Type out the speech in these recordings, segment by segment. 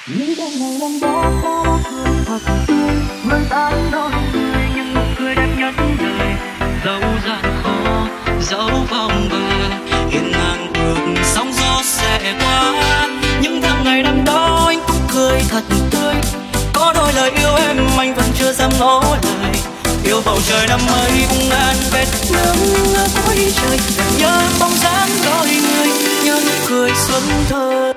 những trong ngày năm đó có cười thật tươi mới tán đôi người nhưng nụ cười đẹp nhất đời dẫu gian khó dẫu vòng và hiên ngang bước sóng gió sẽ qua những tháng ngày năm đó anh cũng cười thật tươi có đôi lời yêu em anh vẫn chưa dám ngỏ lời yêu bầu trời năm ấy cũng ngàn vết nắng ở cuối trời nhớ bóng dáng đôi người nhớ nụ cười xuân thơ.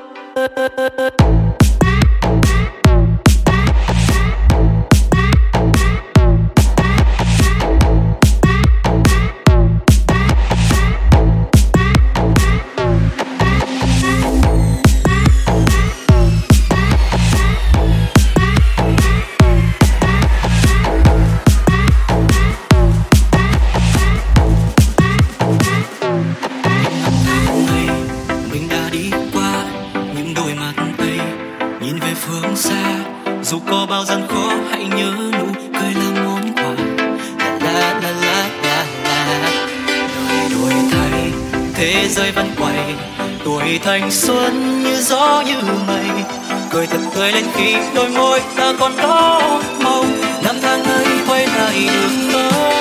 Dù có bao gian khó hãy nhớ nụ cười là món quà la la la la la đời đổi thay thế giới vẫn quay tuổi thanh xuân như gió như mây cười thật tươi lên khi đôi môi ta còn đó mong năm tháng ấy quay lại được không.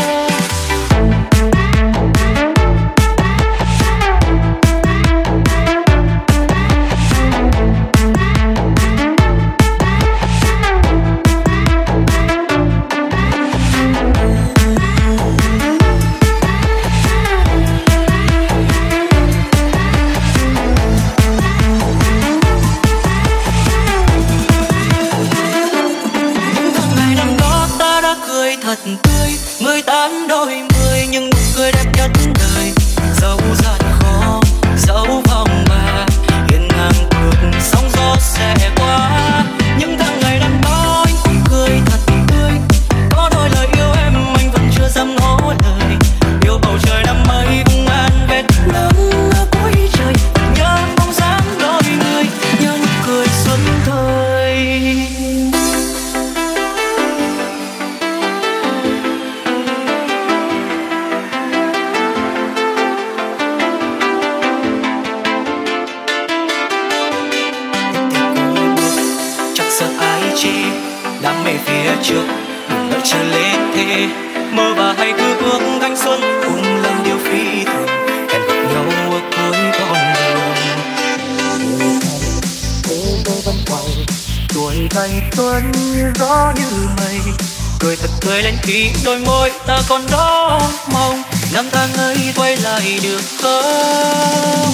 Thật tươi người tán đôi mươi nhưng nụ cười đẹp nhất đời dẫu gian khó dẫu vòng mà hiên ngang bước sóng gió sẽ qua những tháng ngày năm đó anh cũng cười thật tươi có đôi lời yêu em anh vẫn chưa dám ngỏ lời yêu bầu trời năm ấy cũng ngàn vết nắng ở cuối trời nhớ bóng dáng đôi người nhớ nụ cười xuân thời. Đam mê phía trước đừng đợi chờ lên thế mơ và hãy cứ ước thanh xuân cùng làm điều phi thường hẹn gặp nhau ở cuối con đường thế giới vẫn quay tuổi thanh xuân như gió như mây cười thật tươi lên khi đôi môi ta còn đó mong năm tháng ấy quay lại được không.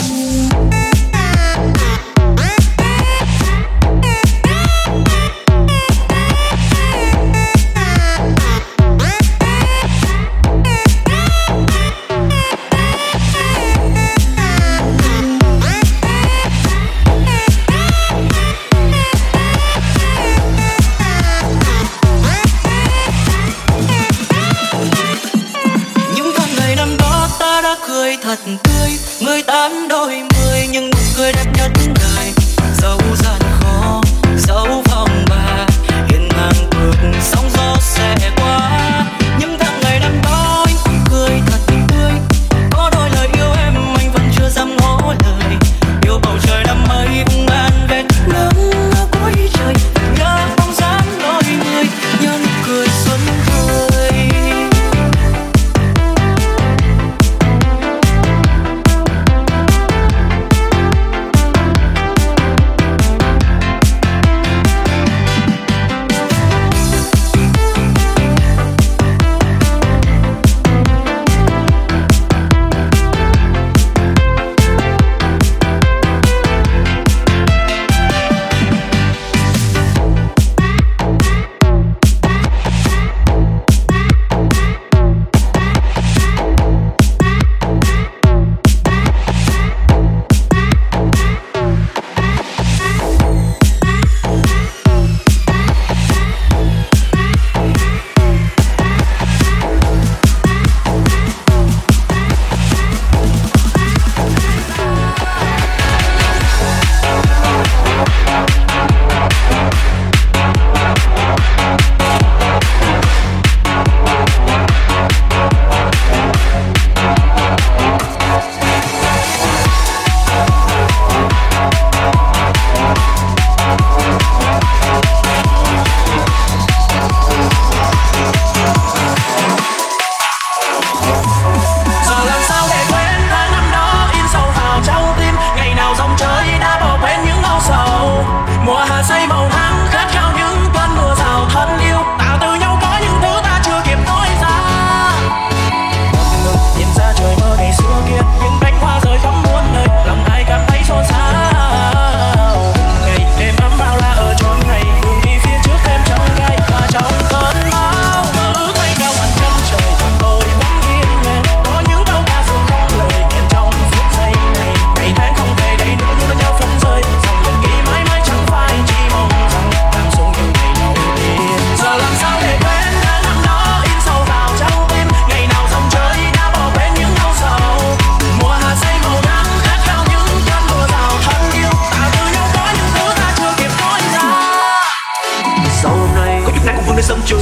Cười thật tươi người tán đôi mươi nhưng nụ cười đẹp nhất đời dẫu gian khó dẫu vòng mà hiên ngang bước sóng gió sẽ qua những tháng ngày năm đó anh cũng cười thật tươi có đôi lời yêu em anh vẫn chưa dám ngỏ lời yêu bầu trời năm ấy cũng ngàn vết nắng ở cuối trời nhớ bóng dáng đôi người nhớ nụ cười xuân thời.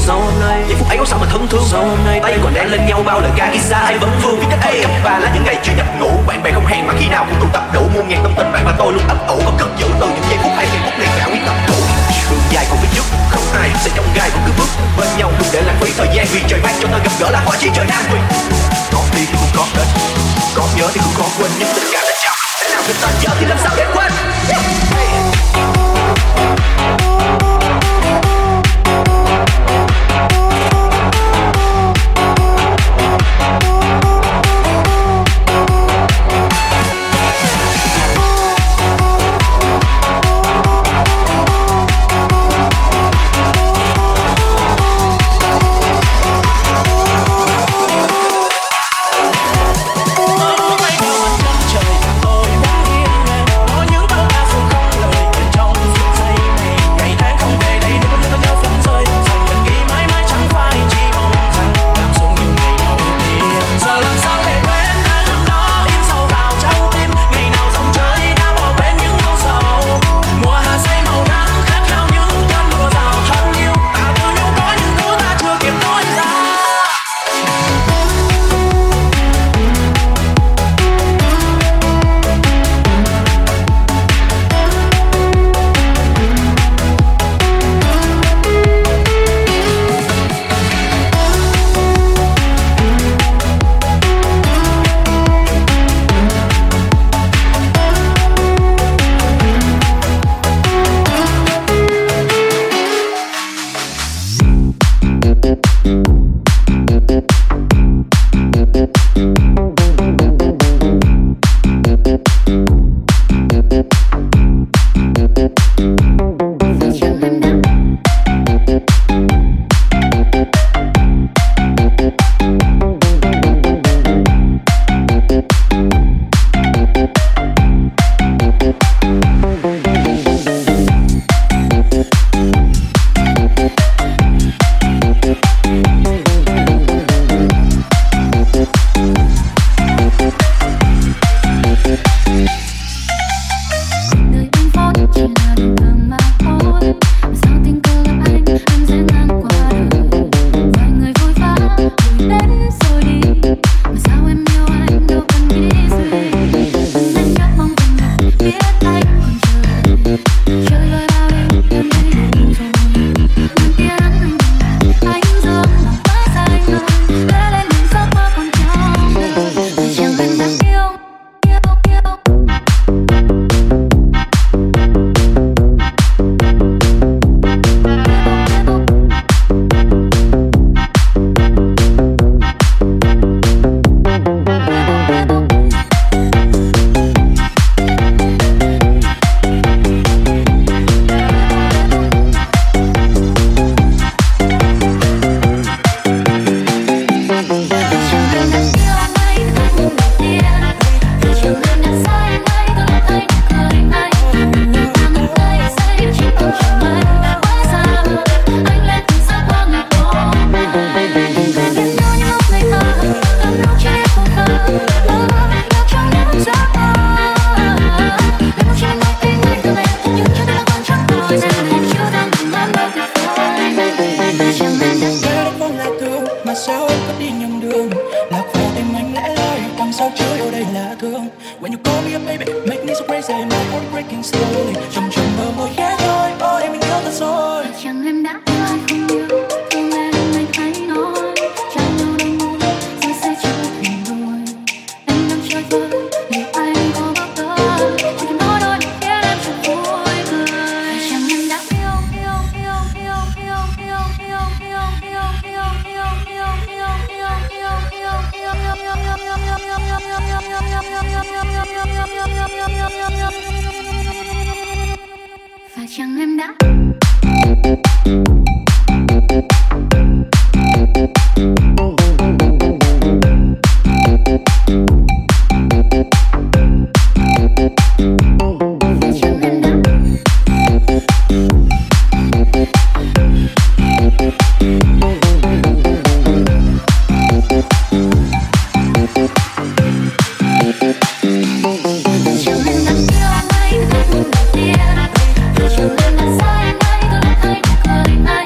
Sau hôm nay giây phút ấy có sao mà thân thương. Sau hôm nay tay còn đang lên nhau bao lời ca ghi xa ai vẫn vương viết cách ấy. Và là những ngày chưa nhập ngủ, bạn bè không hẹn mà khi nào cũng tụ tập đủ muôn ngàn tâm tình bạn và tôi luôn ấp ủ. Có cất giữ từ những giây phút hay giây phút liền cả quyết tâm đủ. Đường dài còn phía trước, không ai sẽ trong gai vẫn cứ bước bên nhau, đừng để lãng phí thời gian vì trời ban cho ta gặp gỡ là hoa chi trời Nam Quy. Có đi thì cũng có đến, có nhớ thì cũng có quên, nhưng tất cả đã chào thế nào người ta nhớ thì làm sao để quên. Phải chăng em đã Hãy subscribe cho kênh Ghiền Mì Gõ để không bỏ lỡ những video hấp dẫn.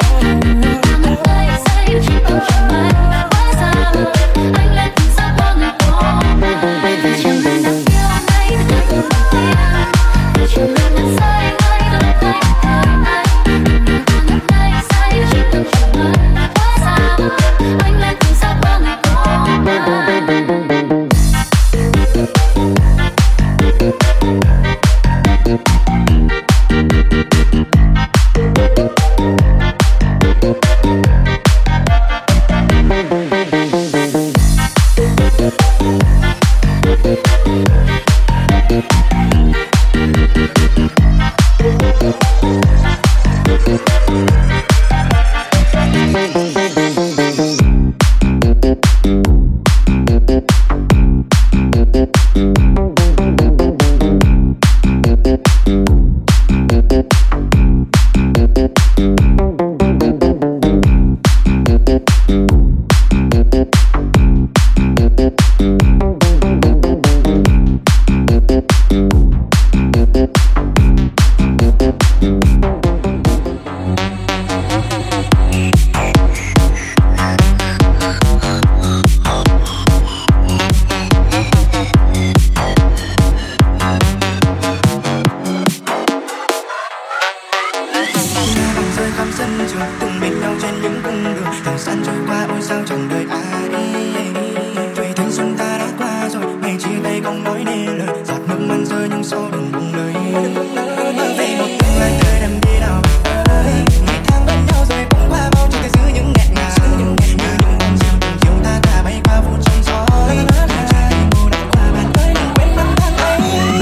bên nhau trên những cung đường. Thời gian trôi qua ôi sao chẳng đợi ai. Tuổi thanh xuân ta đã qua rồi, ngày chia tay không nói nên lời. Giọt nước mắt rơi nhưng sau đừng buông lời. Mơ về một tương lai tươi đắm đi nào bạn ơi. Ngày tháng bên nhau rồi cũng qua bao chẳng thể giữ những nghẹn ngào. Như những con diều từng chiều ta đã bay qua vụ trong gió. Trái tim mùa đã qua bạn ơi đừng quên năm tháng ấy.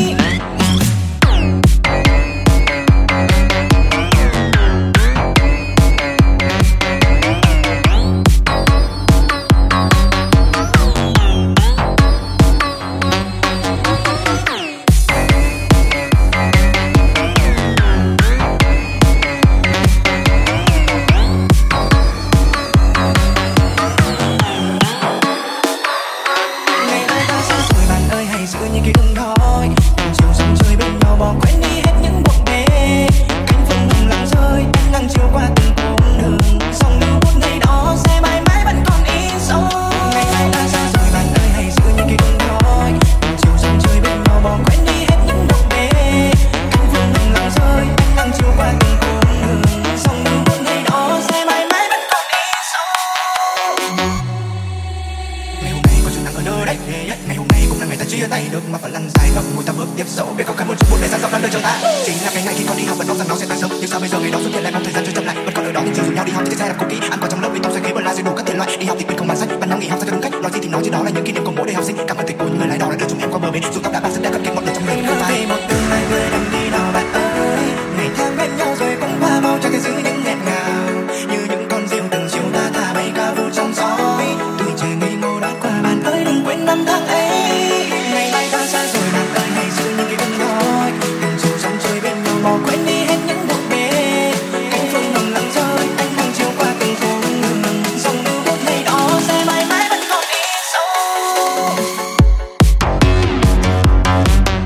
Ngày hôm nay cũng là ngày ta chia tay được mà vẫn lăn dài ngậm ngùi ta bước tiếp dẫu biết không khăn một chút buồn để dàn dọc làm đời cho ta. Chính là cái ngày khi con đi học vẫn mong rằng nó sẽ tan sớm, nhưng sao bây giờ ngày đó xuất hiện lại mong thời gian trôi chậm lại. Vẫn còn ở đó nhưng chưa rủ nhau đi học thì xe đạp cũ kỹ, ăn quả trong lớp với tóc xoay ghế bờ la rồi đủ các thể loại. Đi học thì quên không bàn sách, ban năm nghỉ học sao cho đúng cách. Nói gì thì nói chứ đó là những kỷ niệm của mỗi đời học sinh. Cảm ơn thầy cô những người lái đò đã đưa chúng em qua bờ bến, dù tóc đã bạc rất đã cất kênh ngọn lửa trong người không phai. Một tương lai tươi đắm đi nào bạn ơi. Ngày tháng bên nhau rồi cũng qua mau chẳng thể giữ những nghẹn ngào. Như những con diều từng chiều ta thả bay ca vụ trong gió. Tuổi trẻ ngây ngô đã qua bạn ơi đừng quên năm tháng ấy. Ngày mai ta xa rồi bạn ơi hãy giữ những ký ức thôi. Từng chiều sóng chơi bên nhau bỏ quên đi hết những bộn bề. Cánh phương nồng lặng rơi anh đang chiều qua từng phố đường. Dòng lưu bút ngày đó sẽ mãi mãi vẫn còn in sâu.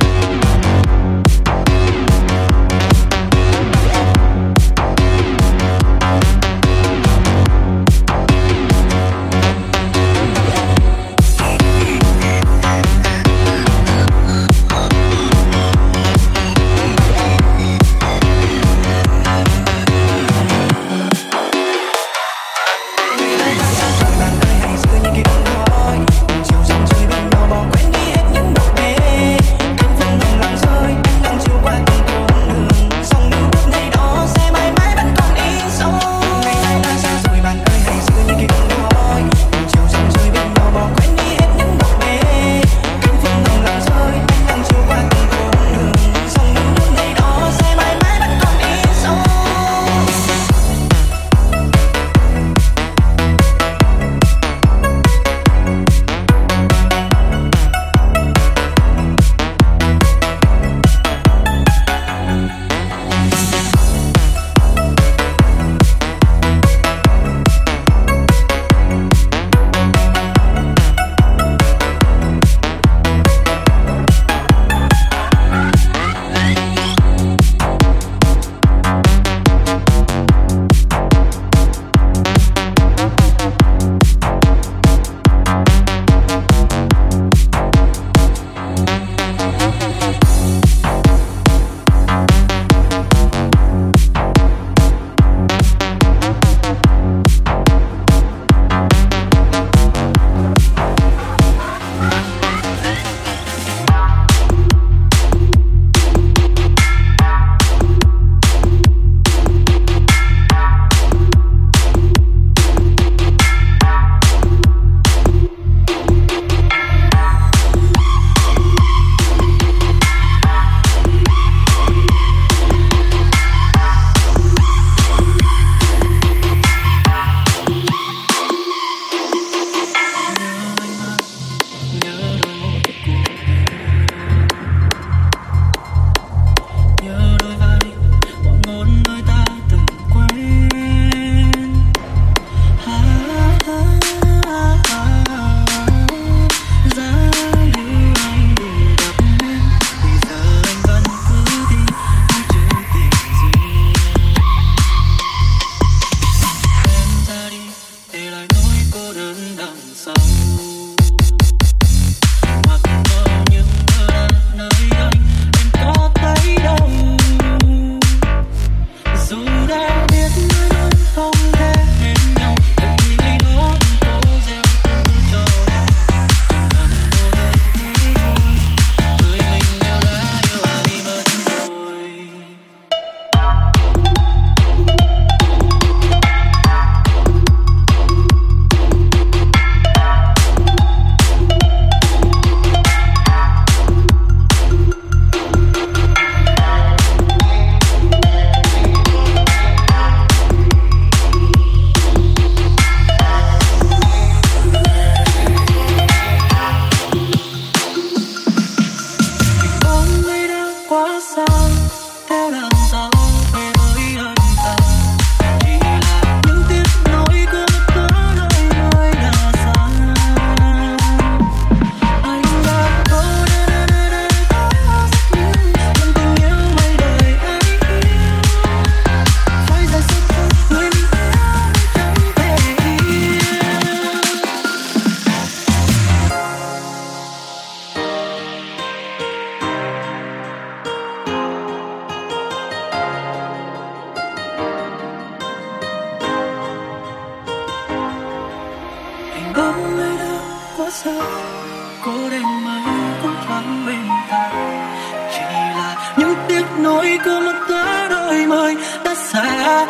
giờ có đèn mây cũng thoáng bên ta, chỉ là những tiếc nuối của một tuổi đôi mươi đã xa.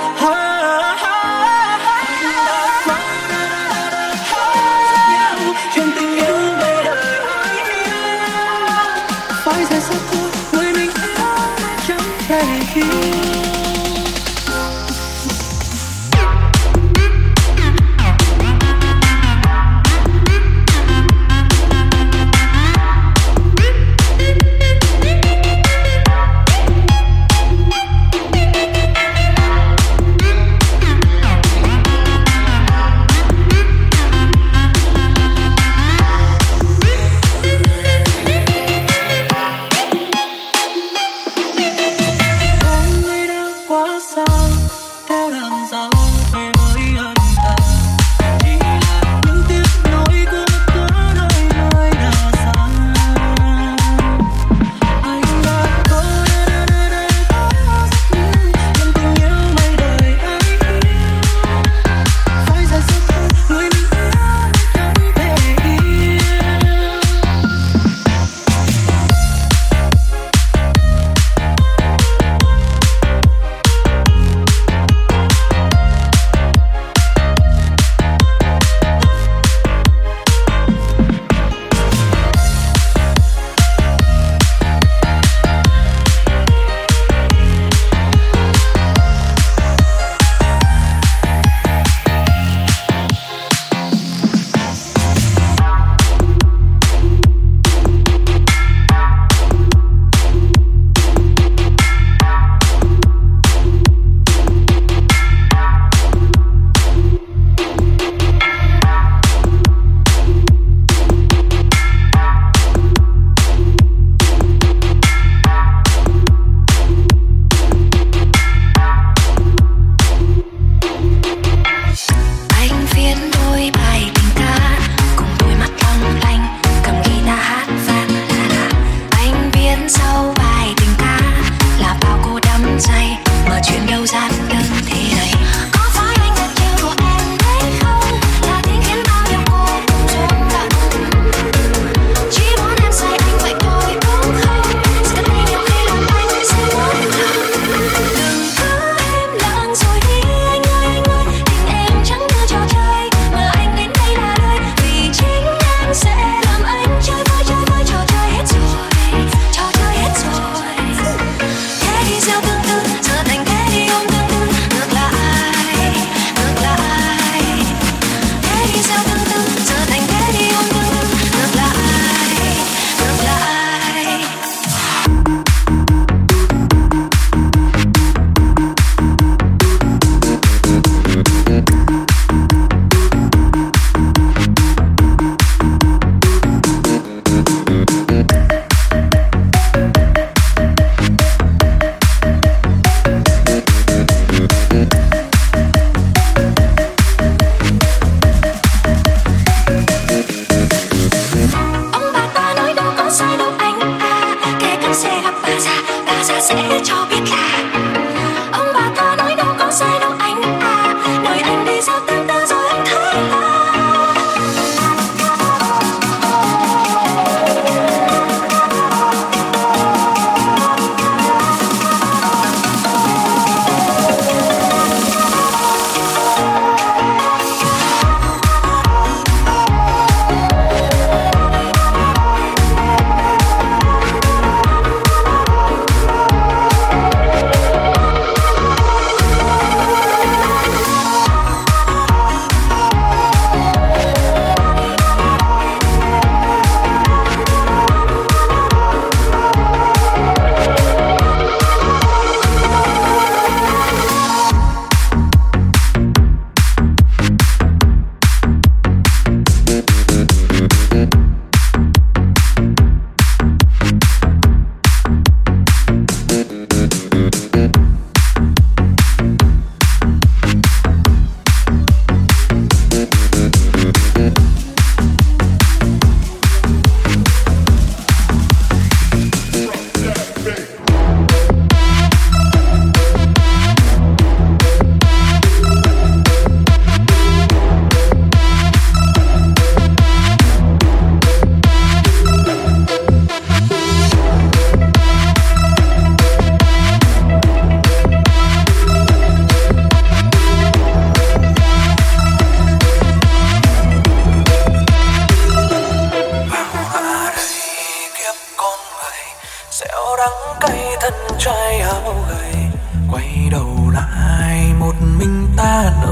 Chuyện tình yêu về đời phải rời xa thôi, người mình yêu chẳng thể hiểu.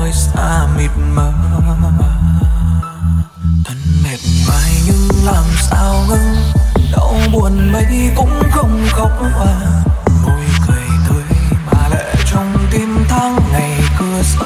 nơi xa mịt mờ. Thân mệt mỏi nhưng làm sao ngưng, đau buồn mấy cũng không khóc hòa. Môi cười tươi mà lệ trong tim tháng ngày cứ sợ.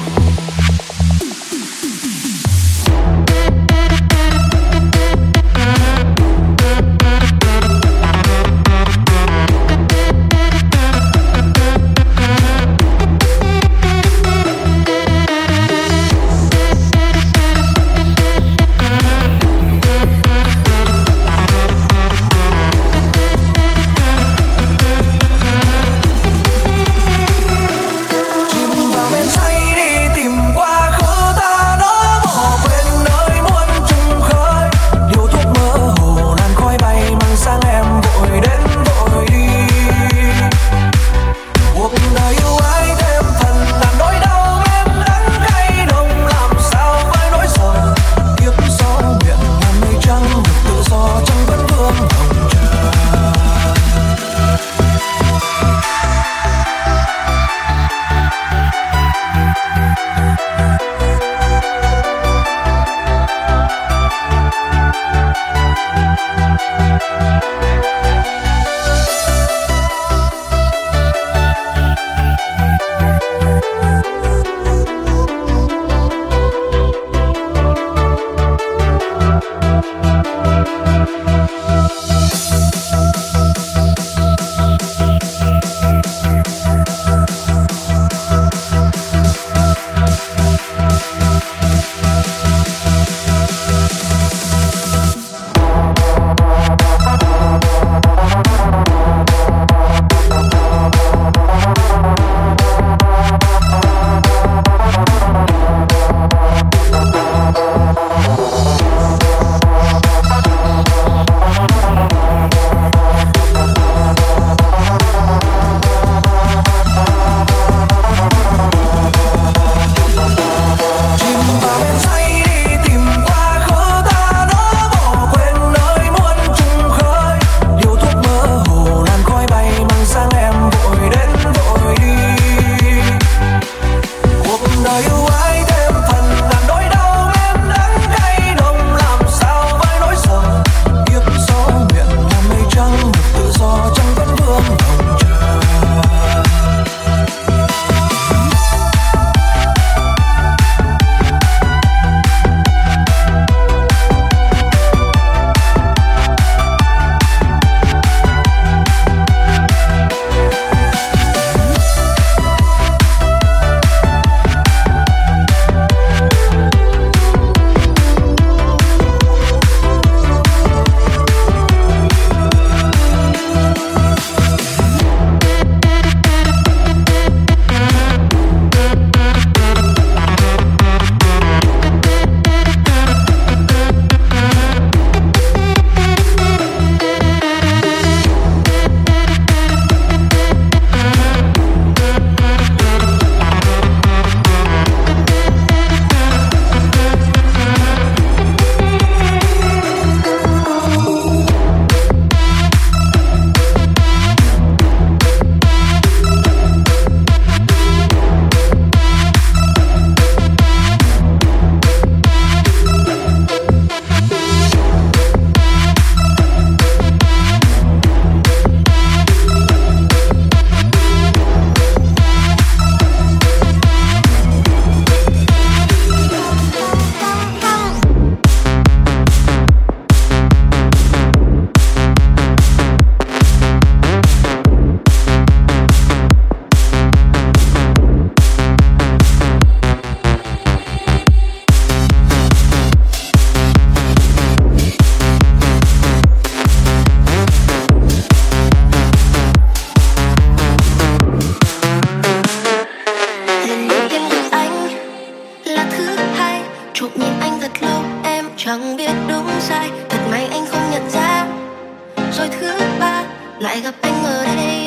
lại gặp anh ở đây.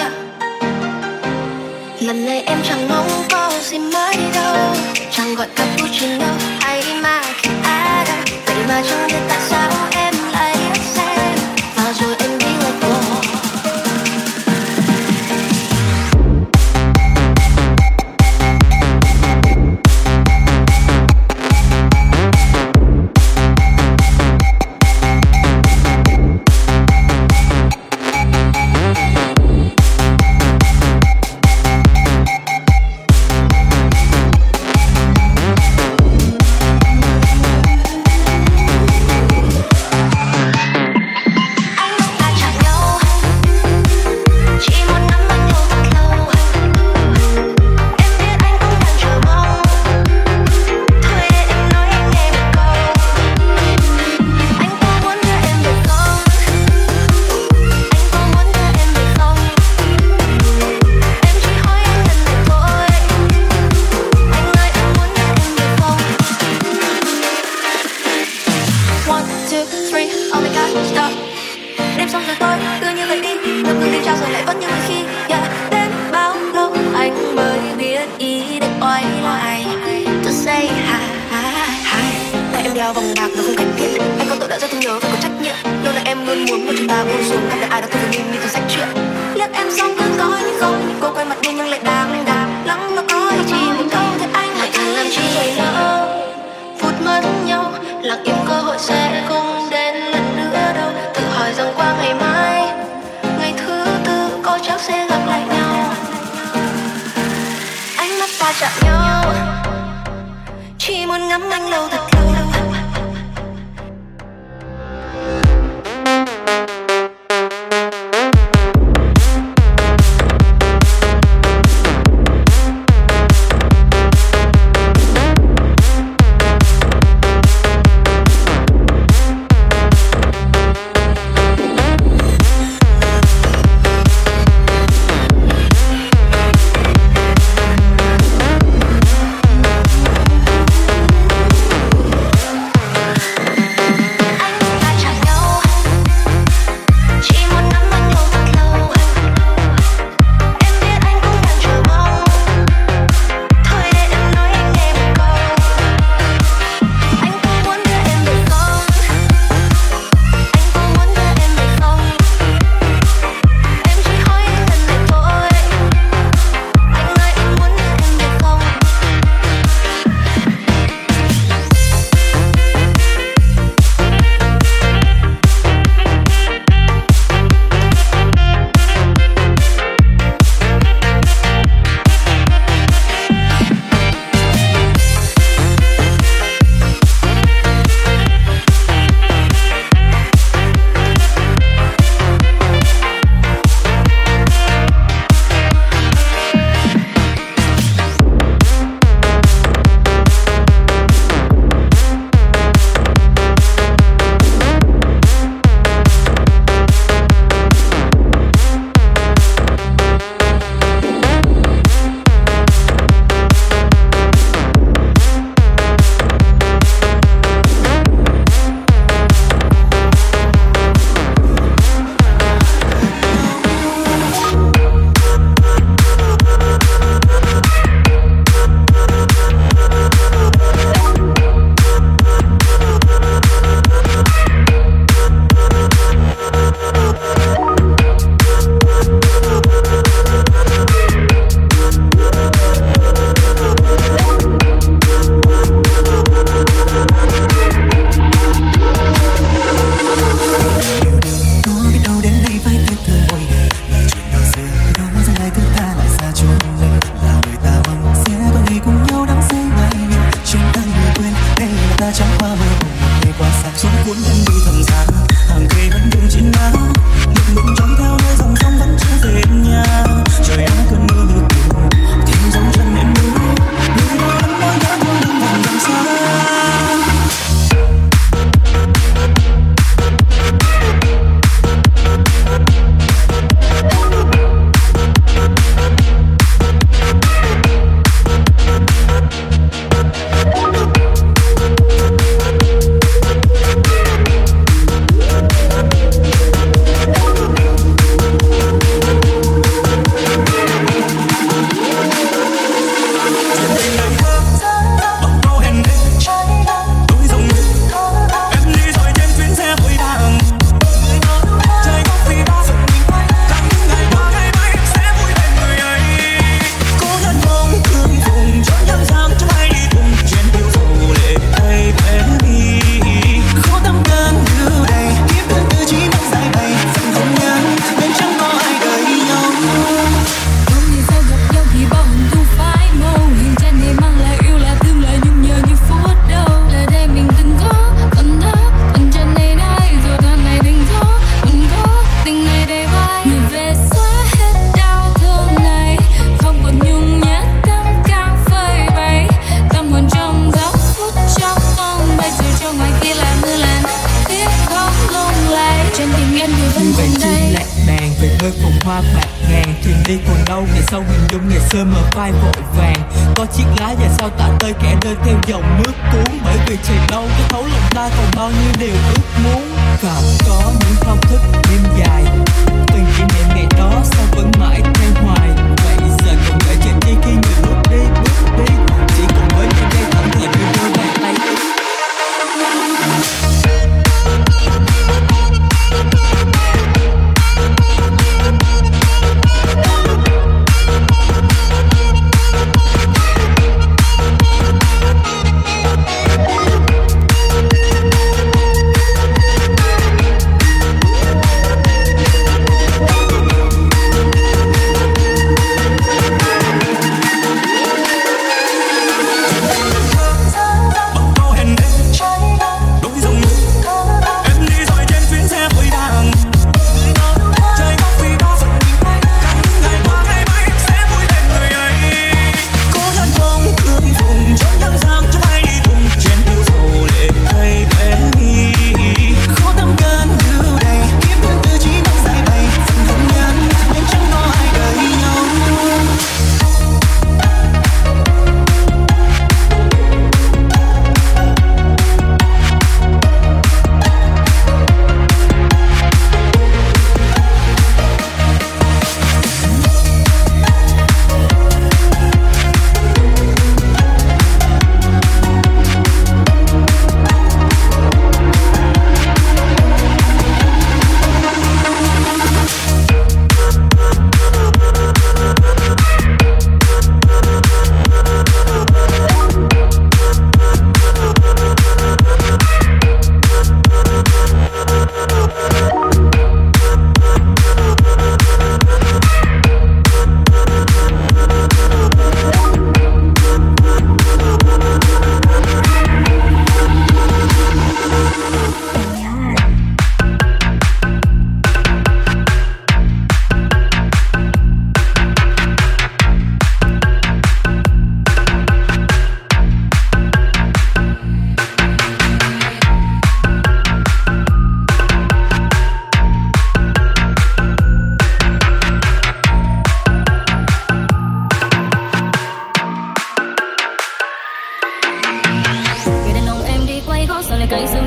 Lần này em chẳng mong có gì mới đâu, chẳng gọi cappuccino hay macchiato. Vậy mà chẳng biết tại sao em lại ghét xem, và rồi em đi lệch lộ. nguyện ý để quay lại. Just say hi. Tại em đeo vòng bạc và không cần thiết. Anh có tội đã rất thương nhớ và có trách nhiệm. Lâu nay em luôn muốn một chúng ta buông xuống. Gặp lại ai đó tôi nhìn như từ sách truyện. Liếc em xong cơn có nhưng không. Cô quay mặt đi nhưng lại đang lắng nó có hay chỉ mình câu thật anh hãy thử làm chi vậy đâu. Phút mất nhau lặng im cơ hội sẽ không đến lần nữa đâu. Tự hỏi rằng qua ngày mai ngày thứ tư có chắc sẽ gặp lại nhau. Ánh mắt ta chạm nhau chỉ muốn ngắm anh lâu thật lâu. hoa bạc ngàn. Thuyền đi còn đâu ngày sau huyền dung ngày xưa mở vai vội vàng. Có chiếc lá và sao tả tơi kẻ rơi theo dòng nước cuốn. Bởi vì trời đâu cái thấu lòng ta còn bao nhiêu điều ước muốn. Và có những thao thức đêm dài, từng kỷ niệm ngày đó sao vẫn mãi theo hoài. Vậy giờ còn đợi chờ chi khi người bước đi.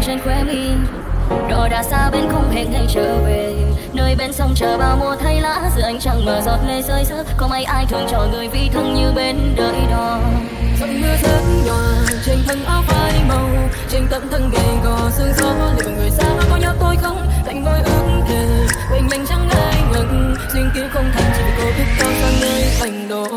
trên khóe mi. Rõ đã xa bên không hẹn ngày trở về, nơi bên sông chờ bao mùa thay lá, giữa ánh trăng mà giọt lệ rơi rớt. Có mấy ai thường chọn người vì thân như bên đợi đò. Dòng mưa rớt nhòa trên thân áo phai màu, trên tận thân gầy gò sương gió. Liệu bằng người xa có nhớ tôi không? Lạnh môi ước thề quên mình chẳng ai ngừng. Duyên kiếp không thành chỉ vì cô biết con sang nơi thành đồ.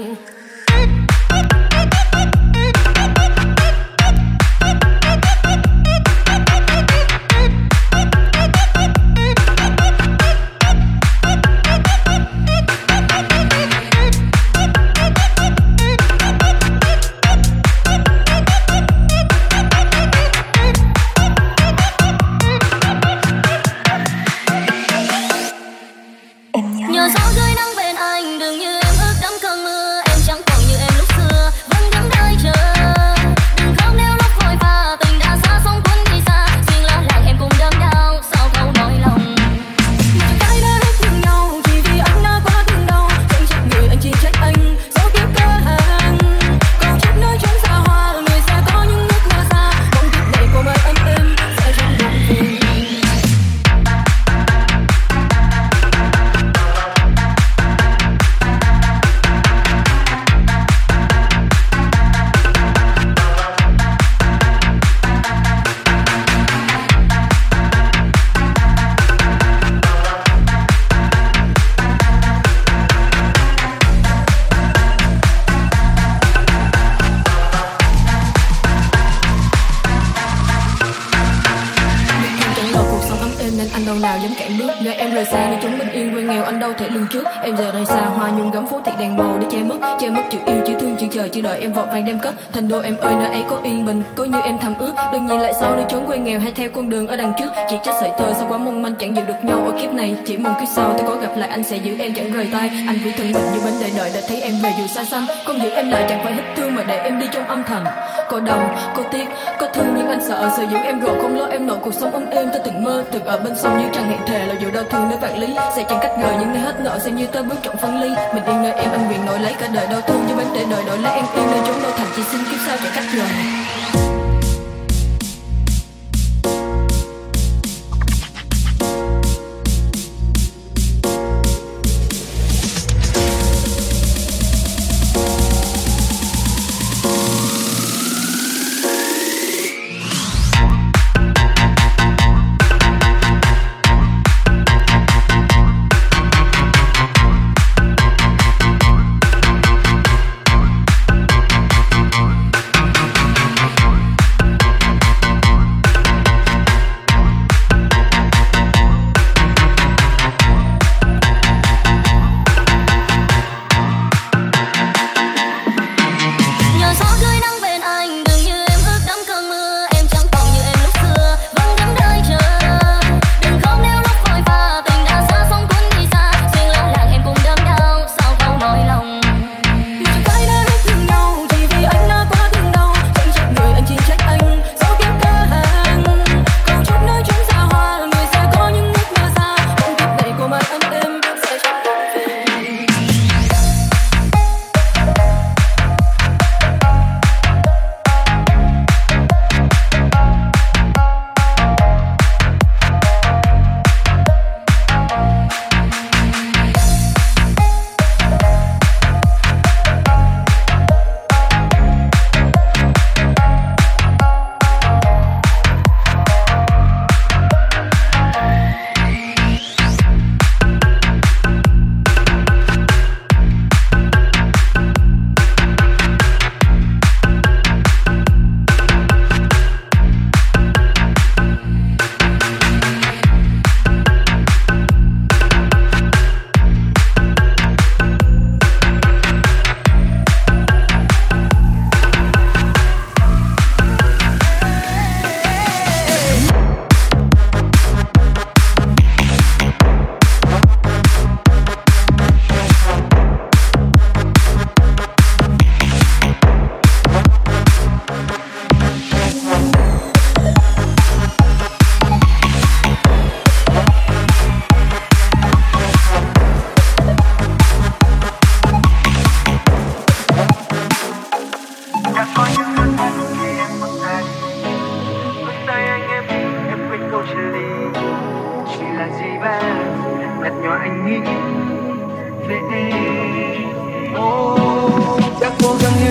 Em giờ đây xa hoa nhung gấm phố thị đèn màu để che mất chữ yêu chữ thương chữ chờ chữ đợi em vội vàng đem cất thành đô. Em ơi nơi ấy có yên bình có như em thầm ước, đừng nhìn lại sau nơi chốn quê nghèo hay theo con đường ở đằng trước. Chỉ trách sợi tơ sao quá mong manh chẳng giữ được nhau ở kiếp này, chỉ mong kiếp sau tôi có gặp lại anh sẽ giữ em chẳng rời tay. Anh vì thân mình như bến đợi đã thấy em về dù xa xăm, không giữ em lại chẳng phải hết thương mà để em đi trong âm thầm. Có đau có tiếc có thương nhưng anh sợ giữ em rồi không lo em nổi cuộc sống ấm êm. Tôi từng mơ từng ở bên sông như trăng hẹn thề là dù đau thương nơi vạn lý sẽ chẳng cách ngờ những ngày hết nợ xem như ta bước trọng phân ly. Mình yên nơi em anh nguyện nổi lấy cả đời đau thương như bánh để đợi đổi lấy em yên nơi chốn đau thành chỉ xin kiếp sau chẳng cách ngờ.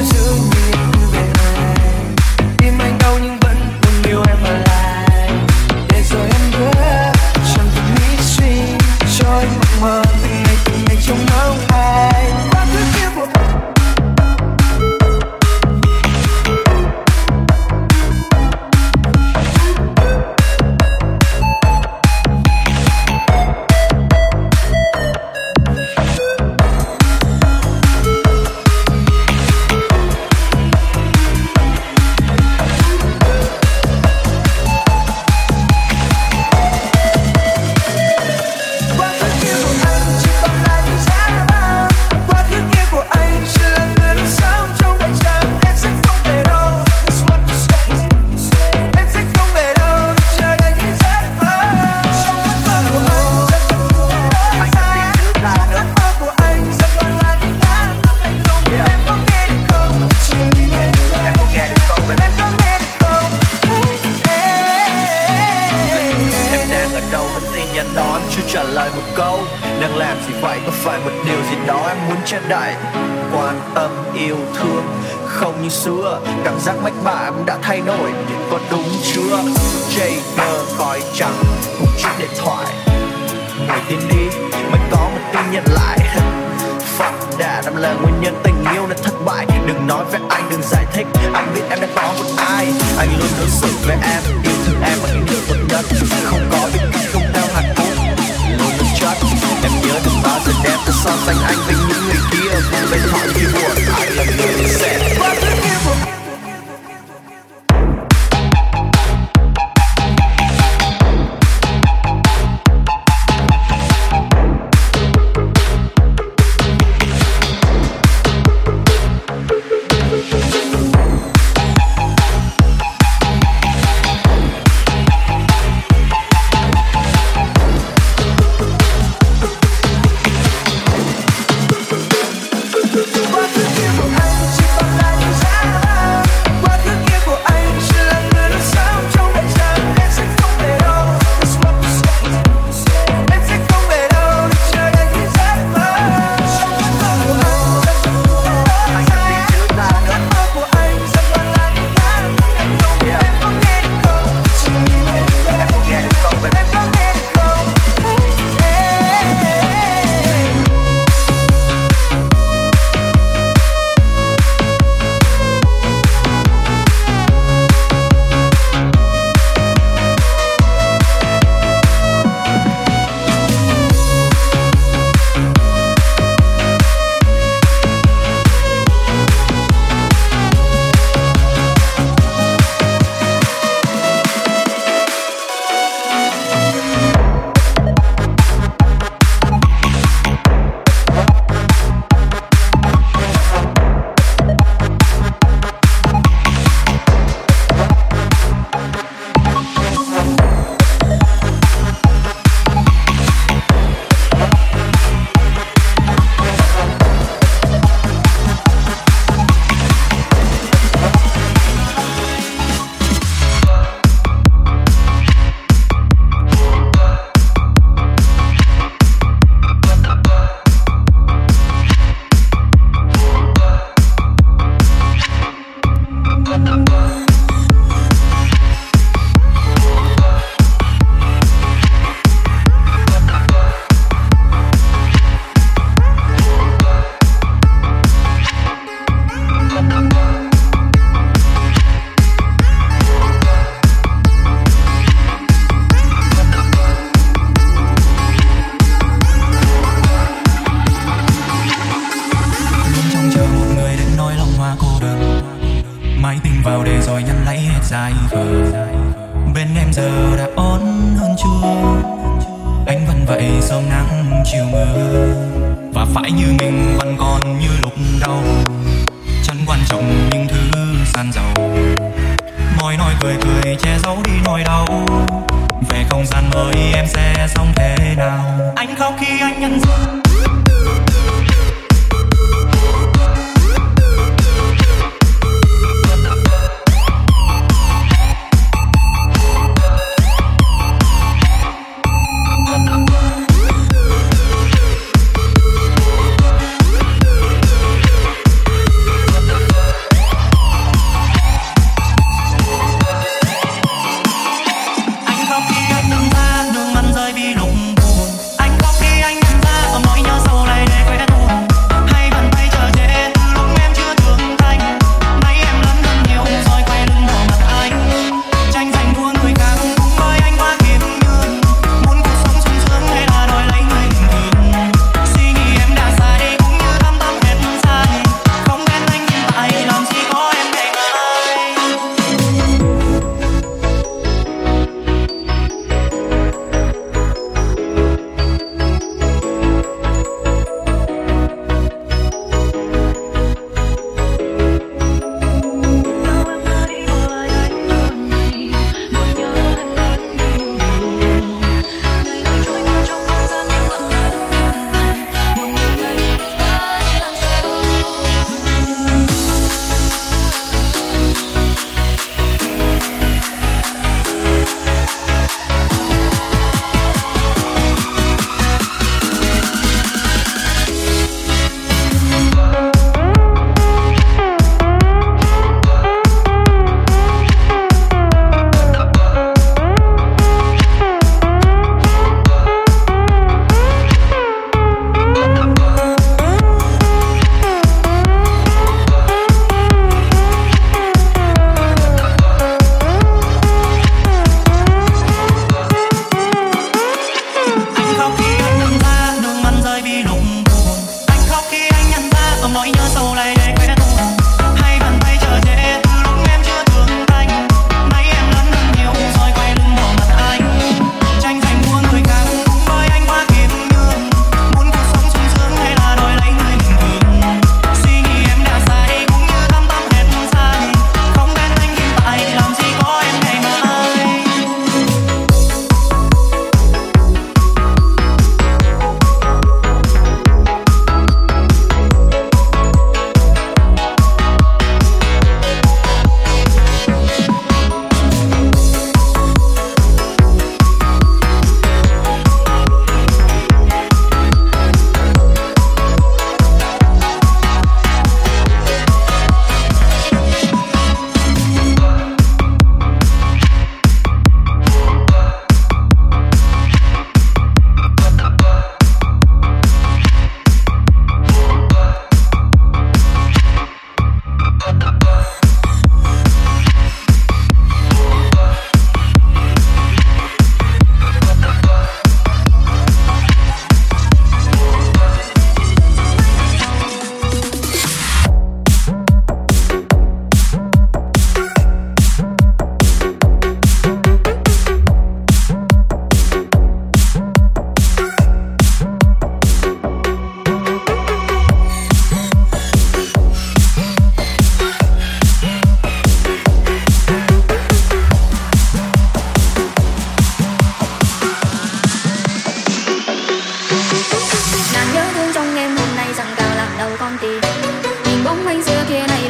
giữ nhịp về này. Tim anh đau nhưng vẫn từng yêu em ở lại. Để rồi em biết chẳng cần nghĩ suy cho anh mộng mơ từng ngày trông ngóng ai. Quá khứ kia của trả lời một câu đang làm gì vậy, có phải một điều gì đó em muốn che đậy. Quan tâm yêu thương không như xưa, cảm giác mách bảo em đã thay đổi, có đúng chưa? Jay gọi chẳng một chiếc điện thoại, ngày tin đi mới có một tin nhận lại. Fuck đã làm là nguyên nhân tình yêu đã thất bại. Đừng nói với anh, đừng giải thích, anh biết em đã có một ai. Anh luôn đối xử với em, yêu thương em và những điều tốt nhất. Không có biết cách không theo hạnh phúc, luôn được chất. Em nhớ đừng bao giờ đem ta so sánh anh với những người kia. Bên họ khi buồn, anh là người sẽ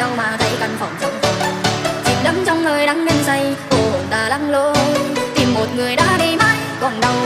đâu mà thấy căn phòng trống không. Chìm đắm trong hơi đắng men say, hồn ta lăn lộn tìm một người đã đi mãi còn đâu.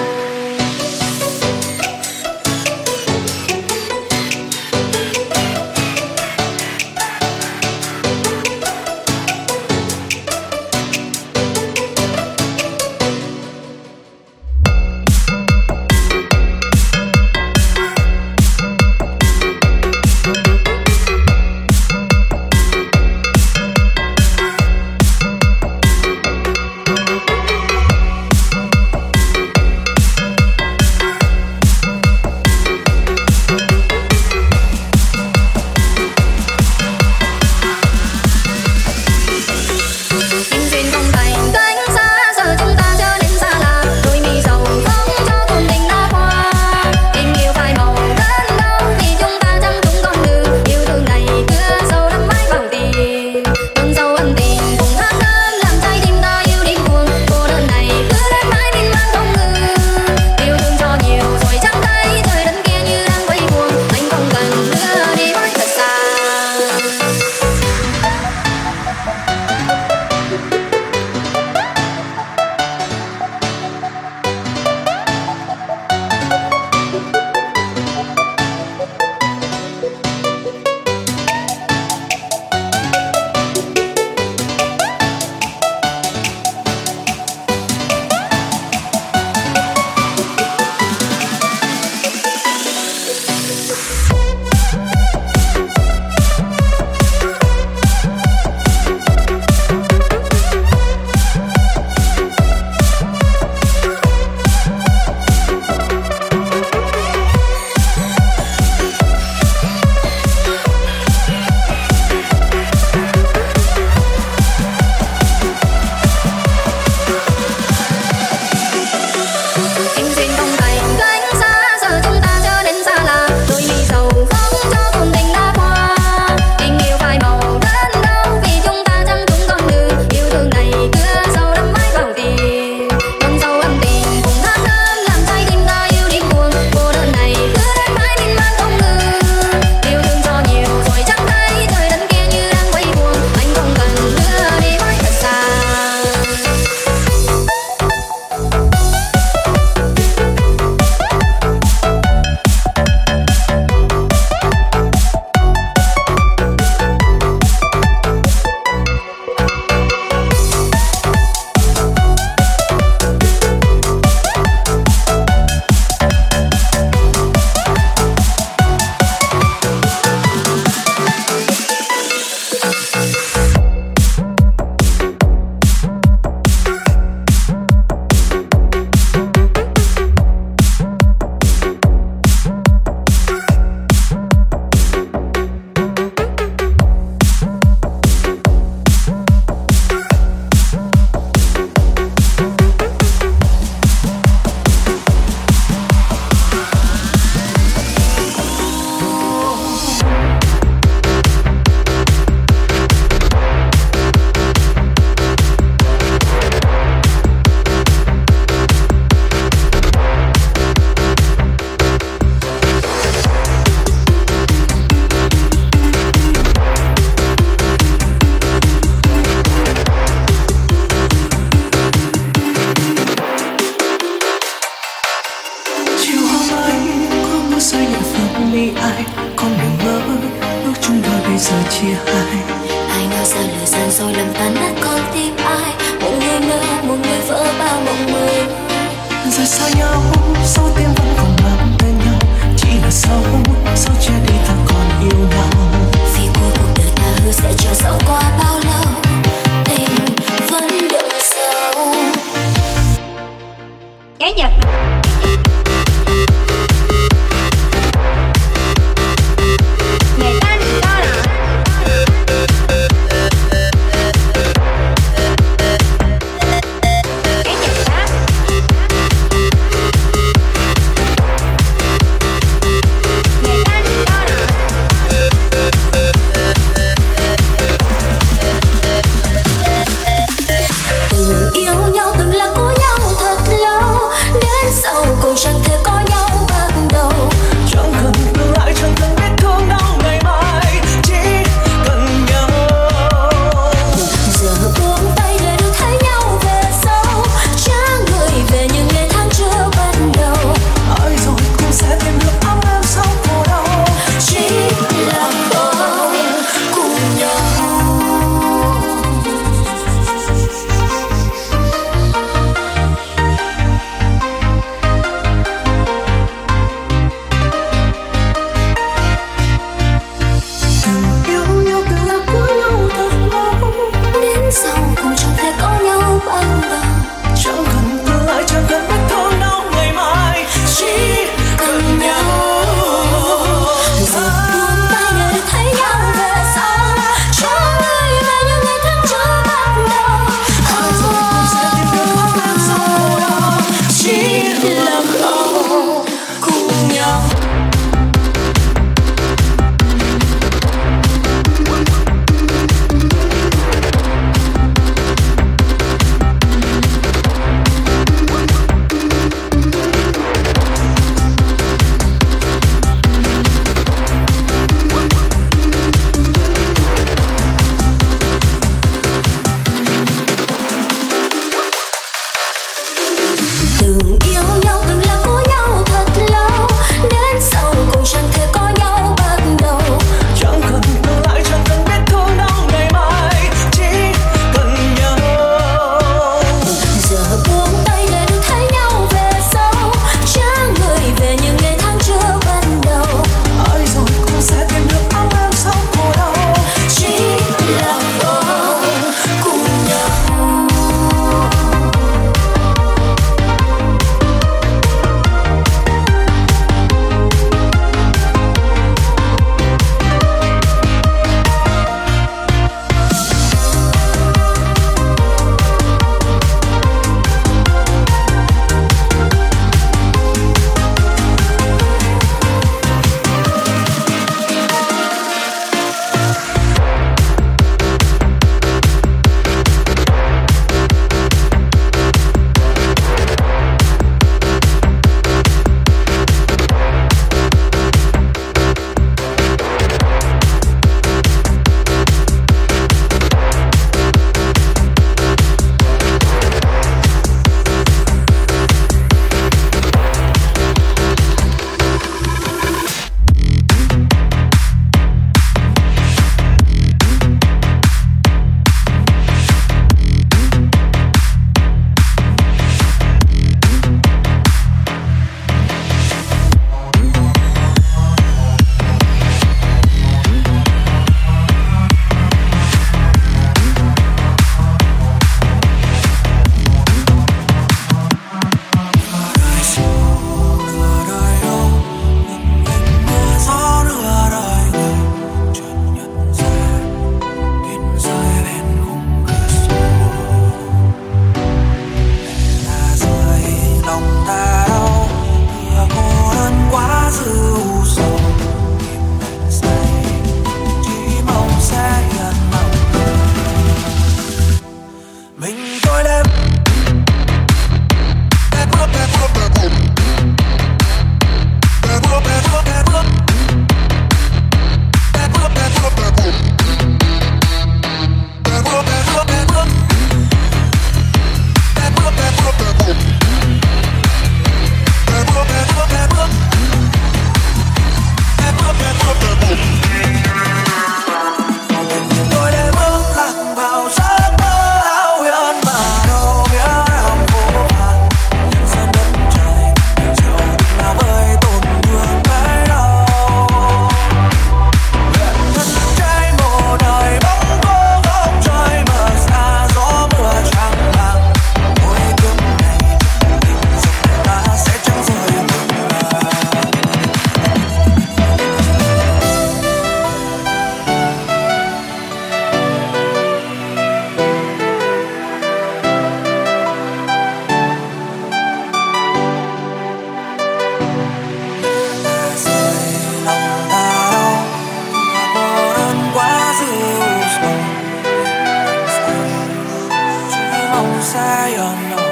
say or no.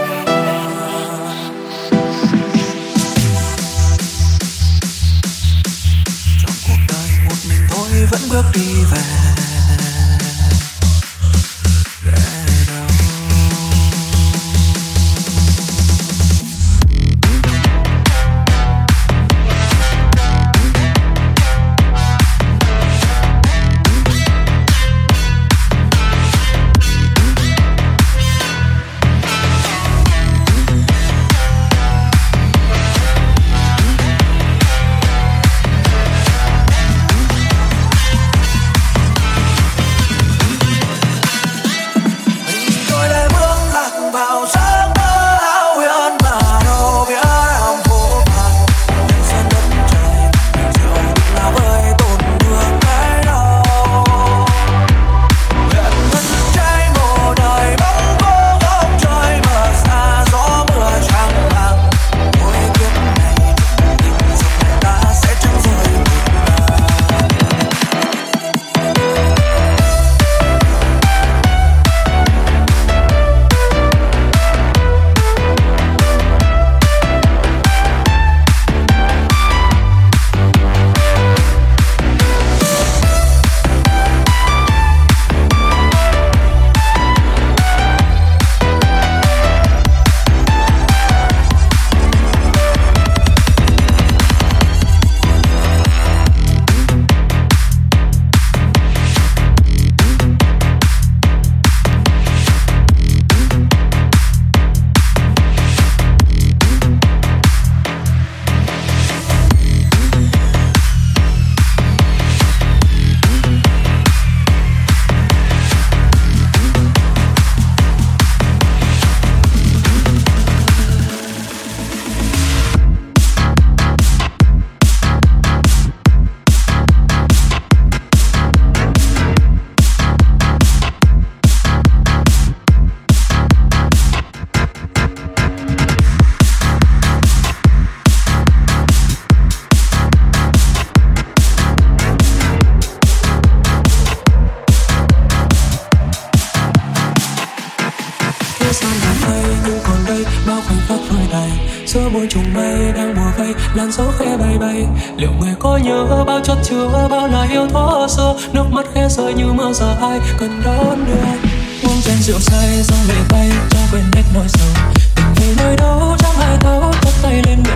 Trong cuộc đời một mình tôi vẫn bước đi về. giữa muôn trùng mây đang mùa vây, làn gió khẽ bay bay. Liệu người có nhớ bao chất chứa bao lời yêu thuở xưa, nước mắt khẽ rơi như mưa giờ ai cần đón đưa. Uống chén rượu say gió lệ bay cho quên hết nỗi sầu, tình về nơi đâu chẳng ai thấu, cất tay lên